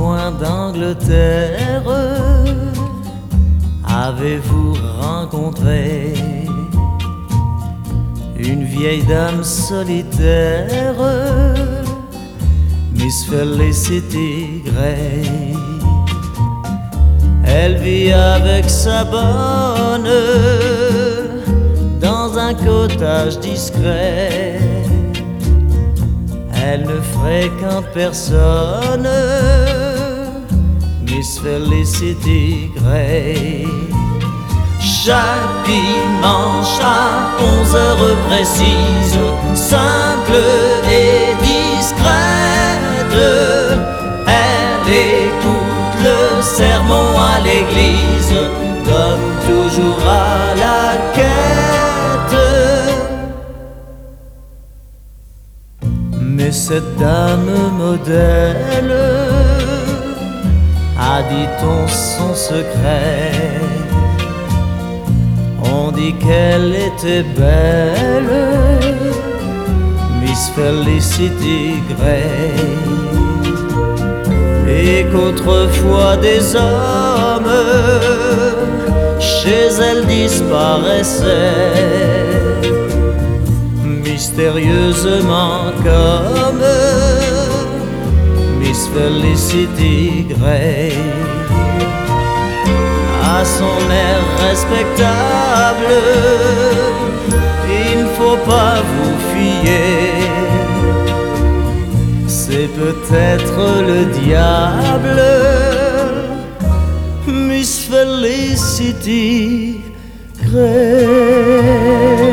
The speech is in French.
coin d'Angleterre, avez-vous rencontré une vieille dame solitaire, Miss Felicity Gray? Elle vit avec sa bonne dans un cottage discret. Elle ne fréquente personne, Miss Felicity Gray. Chaque dimanche à 11 heures précises, simple et discrète, elle écoute le sermon à l'église, comme toujours à la quête. Mais cette dame modèle a, dit-on, son secret. On dit qu'elle était belle, Miss Felicity Gray, et qu'autrefois des hommes chez elle disparaissaient mystérieusement comme Miss Felicity Gray. À son air respectable, il ne faut pas vous fier. C'est peut-être le diable, Miss Felicity Gray.